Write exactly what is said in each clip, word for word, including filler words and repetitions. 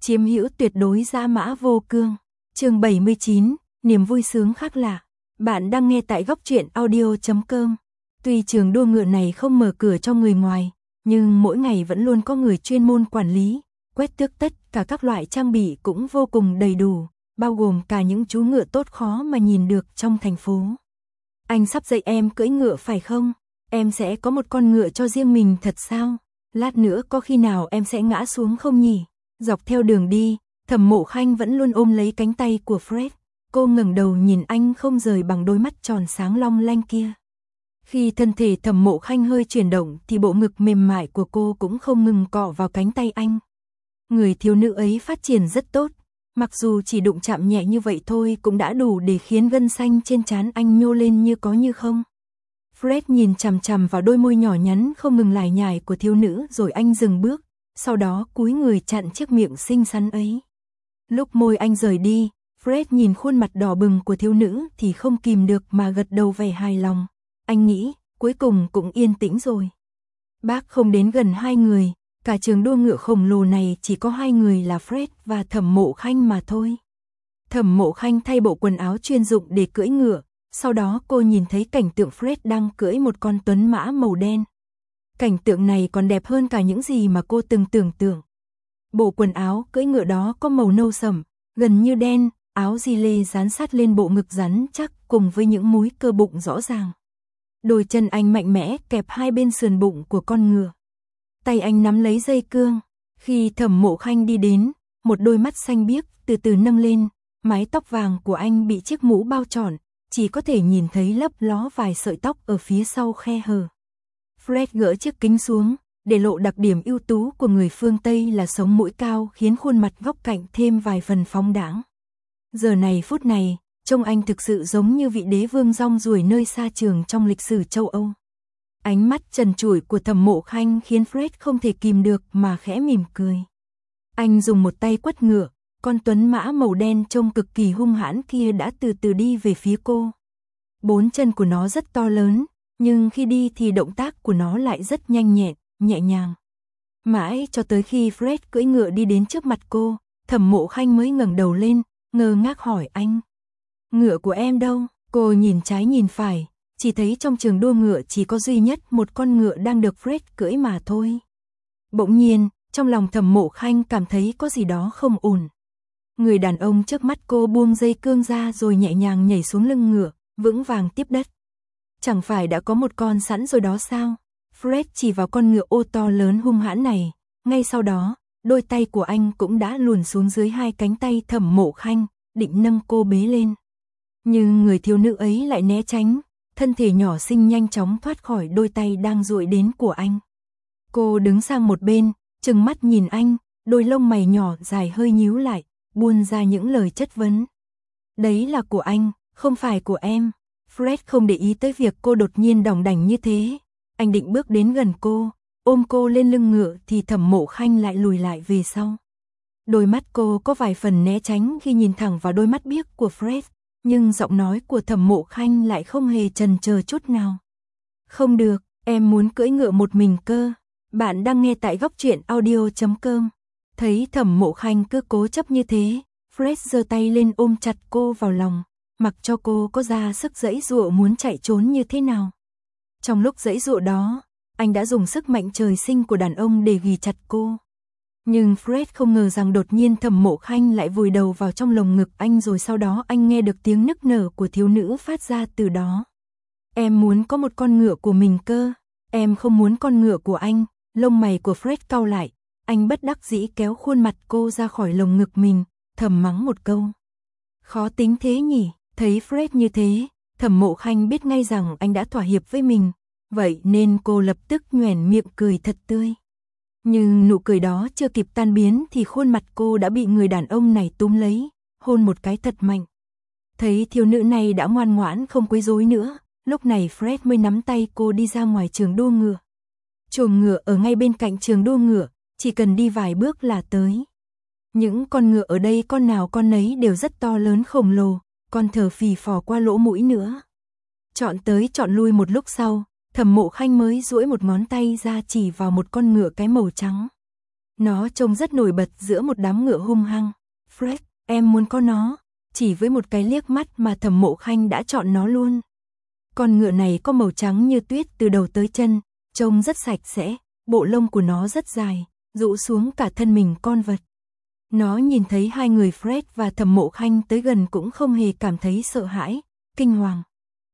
chiếm hữu tuyệt đối dã mã vô cương. Chương bảy mươi chín, niềm vui sướng khác lạ. Bạn đang nghe tại góc truyện audio chấm com. Tuy trường đua ngựa này không mở cửa cho người ngoài, nhưng mỗi ngày vẫn luôn có người chuyên môn quản lý, quét tước tất cả các loại trang bị cũng vô cùng đầy đủ, bao gồm cả những chú ngựa tốt khó mà nhìn được trong thành phố. Anh sắp dạy em cưỡi ngựa phải không? Em sẽ có một con ngựa cho riêng mình thật sao? Lát nữa có khi nào em sẽ ngã xuống không nhỉ? Dọc theo đường đi, Thẩm Mộ Khanh vẫn luôn ôm lấy cánh tay của Fred. Cô ngẩng đầu nhìn anh không rời bằng đôi mắt tròn sáng long lanh kia. Khi thân thể Thẩm Mộ Khanh hơi chuyển động thì bộ ngực mềm mại của cô cũng không ngừng cọ vào cánh tay anh. Người thiếu nữ ấy phát triển rất tốt, mặc dù chỉ đụng chạm nhẹ như vậy thôi cũng đã đủ để khiến gân xanh trên trán anh nhô lên như có như không. Fred nhìn chằm chằm vào đôi môi nhỏ nhắn không ngừng lải nhải của thiếu nữ rồi anh dừng bước, sau đó cúi người chặn chiếc miệng xinh xắn ấy. Lúc môi anh rời đi, Fred nhìn khuôn mặt đỏ bừng của thiếu nữ thì không kìm được mà gật đầu vẻ hài lòng. Anh nghĩ, cuối cùng cũng yên tĩnh rồi. Bác không đến gần hai người, cả trường đua ngựa khổng lồ này chỉ có hai người là Fred và Thẩm Mộ Khanh mà thôi. Thẩm Mộ Khanh thay bộ quần áo chuyên dụng để cưỡi ngựa, sau đó cô nhìn thấy cảnh tượng Fred đang cưỡi một con tuấn mã màu đen. Cảnh tượng này còn đẹp hơn cả những gì mà cô từng tưởng tượng. Bộ quần áo cưỡi ngựa đó có màu nâu sẫm, gần như đen, áo gi lê dán sát lên bộ ngực rắn chắc cùng với những múi cơ bụng rõ ràng. Đôi chân anh mạnh mẽ kẹp hai bên sườn bụng của con ngựa. Tay anh nắm lấy dây cương. Khi Thẩm Mộ Khanh đi đến, một đôi mắt xanh biếc từ từ nâng lên, mái tóc vàng của anh bị chiếc mũ bao trọn, chỉ có thể nhìn thấy lấp ló vài sợi tóc ở phía sau khe hở. Fred gỡ chiếc kính xuống, để lộ đặc điểm ưu tú của người phương Tây là sống mũi cao khiến khuôn mặt góc cạnh thêm vài phần phóng đãng. Giờ này phút này, trông anh thực sự giống như vị đế vương rong ruổi nơi xa trường trong lịch sử châu Âu. Ánh mắt trần trụi của Thẩm Mộ Khanh khiến Fred không thể kìm được mà khẽ mỉm cười. Anh dùng một tay quất ngựa, con tuấn mã màu đen trông cực kỳ hung hãn kia đã từ từ đi về phía cô. Bốn chân của nó rất to lớn, nhưng khi đi thì động tác của nó lại rất nhanh nhẹn, nhẹ nhàng. Mãi cho tới khi Fred cưỡi ngựa đi đến trước mặt cô, Thẩm Mộ Khanh mới ngẩng đầu lên, ngơ ngác hỏi anh. Ngựa của em đâu? Cô nhìn trái nhìn phải, chỉ thấy trong trường đua ngựa chỉ có duy nhất một con ngựa đang được Fred cưỡi mà thôi. Bỗng nhiên, trong lòng Thẩm Mộ Khanh cảm thấy có gì đó không ổn. Người đàn ông trước mắt cô buông dây cương ra rồi nhẹ nhàng nhảy xuống lưng ngựa, vững vàng tiếp đất. Chẳng phải đã có một con sẵn rồi đó sao? Fred chỉ vào con ngựa ô to lớn hung hãn này, ngay sau đó, đôi tay của anh cũng đã luồn xuống dưới hai cánh tay Thẩm Mộ Khanh, định nâng cô bế lên. Nhưng người thiếu nữ ấy lại né tránh, thân thể nhỏ xinh nhanh chóng thoát khỏi đôi tay đang duỗi đến của anh. Cô đứng sang một bên, trừng mắt nhìn anh, đôi lông mày nhỏ dài hơi nhíu lại, buôn ra những lời chất vấn. Đấy là của anh, không phải của em. Fred không để ý tới việc cô đột nhiên đỏng đảnh như thế. Anh định bước đến gần cô, ôm cô lên lưng ngựa thì Thẩm Mộ Khanh lại lùi lại về sau. Đôi mắt cô có vài phần né tránh khi nhìn thẳng vào đôi mắt biếc của Fred, nhưng giọng nói của Thẩm Mộ Khanh lại không hề chần chờ chút nào. Không được, em muốn cưỡi ngựa một mình cơ. Bạn đang nghe tại góc truyện audio chấm com. Thấy Thẩm Mộ Khanh cứ cố chấp như thế, Fred giơ tay lên ôm chặt cô vào lòng, mặc cho cô có ra sức giãy giụa muốn chạy trốn như thế nào. Trong lúc giãy giụa đó, anh đã dùng sức mạnh trời sinh của đàn ông để ghì chặt cô. Nhưng Fred không ngờ rằng đột nhiên Thẩm Mộ Khanh lại vùi đầu vào trong lồng ngực anh, rồi sau đó anh nghe được tiếng nức nở của thiếu nữ phát ra từ đó. Em muốn có một con ngựa của mình cơ. Em không muốn con ngựa của anh. Lông mày của Fred cau lại, anh bất đắc dĩ kéo khuôn mặt cô ra khỏi lồng ngực mình, thầm mắng một câu. Khó tính thế nhỉ? Thấy Fred như thế, Thẩm Mộ Khanh biết ngay rằng anh đã thỏa hiệp với mình, vậy nên cô lập tức nhoẻn miệng cười thật tươi. Nhưng nụ cười đó chưa kịp tan biến thì khuôn mặt cô đã bị người đàn ông này túm lấy, hôn một cái thật mạnh. Thấy thiếu nữ này đã ngoan ngoãn không quấy rối nữa, lúc này Fred mới nắm tay cô đi ra ngoài trường đua ngựa. Chuồng ngựa ở ngay bên cạnh trường đua ngựa, chỉ cần đi vài bước là tới. Những con ngựa ở đây con nào con nấy đều rất to lớn khổng lồ, còn thở phì phò qua lỗ mũi nữa. Chọn tới chọn lui một lúc sau, Thẩm Mộ Khanh mới duỗi một ngón tay ra chỉ vào một con ngựa cái màu trắng. Nó trông rất nổi bật giữa một đám ngựa hung hăng. Fred, em muốn có nó. Chỉ với một cái liếc mắt mà Thẩm Mộ Khanh đã chọn nó luôn. Con ngựa này có màu trắng như tuyết từ đầu tới chân, trông rất sạch sẽ, bộ lông của nó rất dài, rũ xuống cả thân mình con vật. Nó nhìn thấy hai người Fred và Thẩm Mộ Khanh tới gần cũng không hề cảm thấy sợ hãi, kinh hoàng.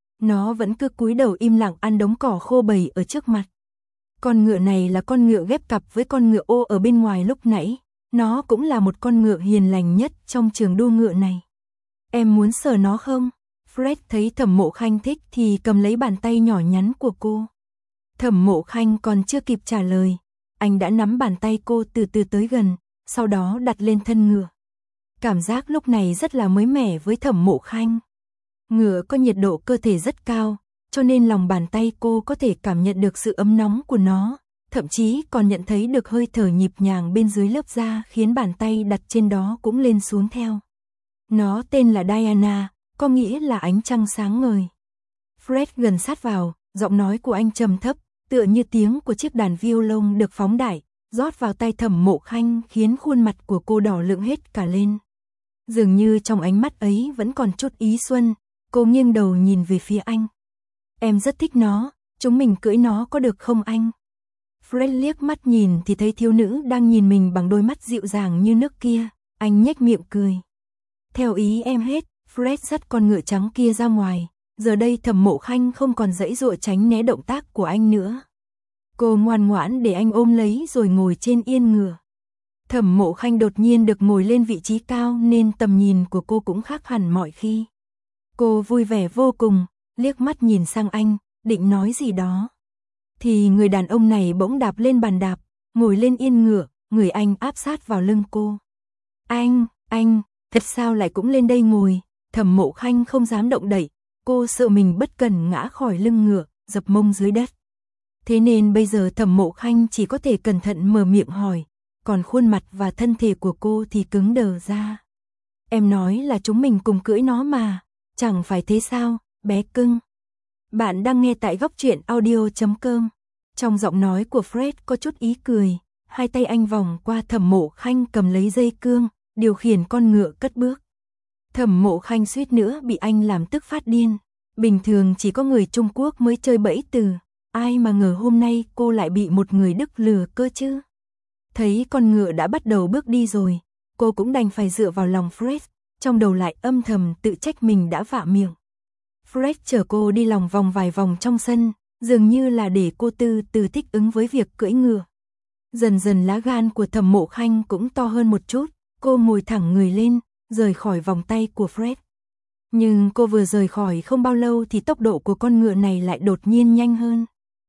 Nó vẫn cứ cúi đầu im lặng ăn đống cỏ khô bầy ở trước mặt. Con ngựa này là con ngựa ghép cặp với con ngựa ô ở bên ngoài lúc nãy. Nó cũng là một con ngựa hiền lành nhất trong trường đua ngựa này. Em muốn sờ nó không? Fred thấy Thẩm Mộ Khanh thích thì cầm lấy bàn tay nhỏ nhắn của cô. Thẩm Mộ Khanh còn chưa kịp trả lời, anh đã nắm bàn tay cô từ từ tới gần, sau đó đặt lên thân ngựa. Cảm giác lúc này rất là mới mẻ với Thẩm Mộ Khanh. Ngựa có nhiệt độ cơ thể rất cao, cho nên lòng bàn tay cô có thể cảm nhận được sự ấm nóng của nó, thậm chí còn nhận thấy được hơi thở nhịp nhàng bên dưới lớp da khiến bàn tay đặt trên đó cũng lên xuống theo. Nó tên là Diana, có nghĩa là ánh trăng sáng ngời. Fred gần sát vào, giọng nói của anh trầm thấp, tựa như tiếng của chiếc đàn violon được phóng đại, rót vào tay Thẩm Mộ Khanh khiến khuôn mặt của cô đỏ lựng hết cả lên. Dường như trong ánh mắt ấy vẫn còn chút ý xuân, cô nghiêng đầu nhìn về phía anh. Em rất thích nó, chúng mình cưỡi nó có được không anh? Fred liếc mắt nhìn thì thấy thiếu nữ đang nhìn mình bằng đôi mắt dịu dàng như nước kia, anh nhếch miệng cười. Theo ý em hết, Fred dắt con ngựa trắng kia ra ngoài, giờ đây Thẩm Mộ Khanh không còn giãy giụa tránh né động tác của anh nữa. Cô ngoan ngoãn để anh ôm lấy rồi ngồi trên yên ngựa. Thẩm Mộ Khanh đột nhiên được ngồi lên vị trí cao nên tầm nhìn của cô cũng khác hẳn mọi khi. Cô vui vẻ vô cùng, liếc mắt nhìn sang anh, định nói gì đó. Thì người đàn ông này bỗng đạp lên bàn đạp, ngồi lên yên ngựa, người anh áp sát vào lưng cô. Anh, anh, thật sao lại cũng lên đây ngồi? Thẩm Mộ Khanh không dám động đậy, cô sợ mình bất cẩn ngã khỏi lưng ngựa, dập mông dưới đất. Thế nên bây giờ Thẩm Mộ Khanh chỉ có thể cẩn thận mở miệng hỏi, còn khuôn mặt và thân thể của cô thì cứng đờ ra. Em nói là chúng mình cùng cưỡi nó mà, chẳng phải thế sao, bé cưng? Bạn đang nghe tại góc truyện audio chấm com. Trong giọng nói của Fred có chút ý cười, hai tay anh vòng qua Thẩm Mộ Khanh cầm lấy dây cương, điều khiển con ngựa cất bước. Thẩm Mộ Khanh suýt nữa bị anh làm tức phát điên. Bình thường chỉ có người Trung Quốc mới chơi bẫy từ, ai mà ngờ hôm nay cô lại bị một người Đức lừa cơ chứ. Thấy con ngựa đã bắt đầu bước đi rồi, cô cũng đành phải dựa vào lòng Fred, trong đầu lại âm thầm tự trách mình đã vạ miệng. Fred chở cô đi lòng vòng vài vòng trong sân, dường như là để cô từ từ thích ứng với việc cưỡi ngựa. Dần dần lá gan của Thẩm Mộ Khanh cũng to hơn một chút, cô ngồi thẳng người lên, rời khỏi vòng tay của Fred. Nhưng cô vừa rời khỏi không bao lâu thì tốc độ của con ngựa này lại đột nhiên nhanh hơn.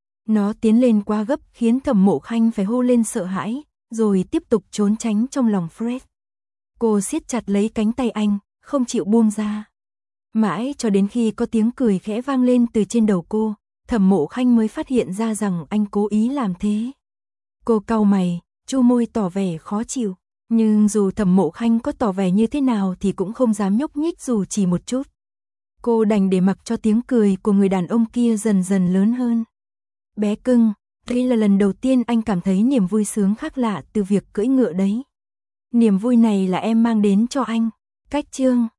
Nó tiến lên quá gấp khiến Thẩm Mộ Khanh phải hô lên sợ hãi, rồi tiếp tục trốn tránh trong lòng Fred. Cô siết chặt lấy cánh tay anh, không chịu buông ra. Mãi cho đến khi có tiếng cười khẽ vang lên từ trên đầu cô, Thẩm Mộ Khanh mới phát hiện ra rằng anh cố ý làm thế. Cô cau mày, chu môi tỏ vẻ khó chịu, nhưng dù Thẩm Mộ Khanh có tỏ vẻ như thế nào thì cũng không dám nhúc nhích dù chỉ một chút. Cô đành để mặc cho tiếng cười của người đàn ông kia dần dần lớn hơn. Bé cưng, đây là lần đầu tiên anh cảm thấy niềm vui sướng khác lạ từ việc cưỡi ngựa đấy. Niềm vui này là em mang đến cho anh. Cách chương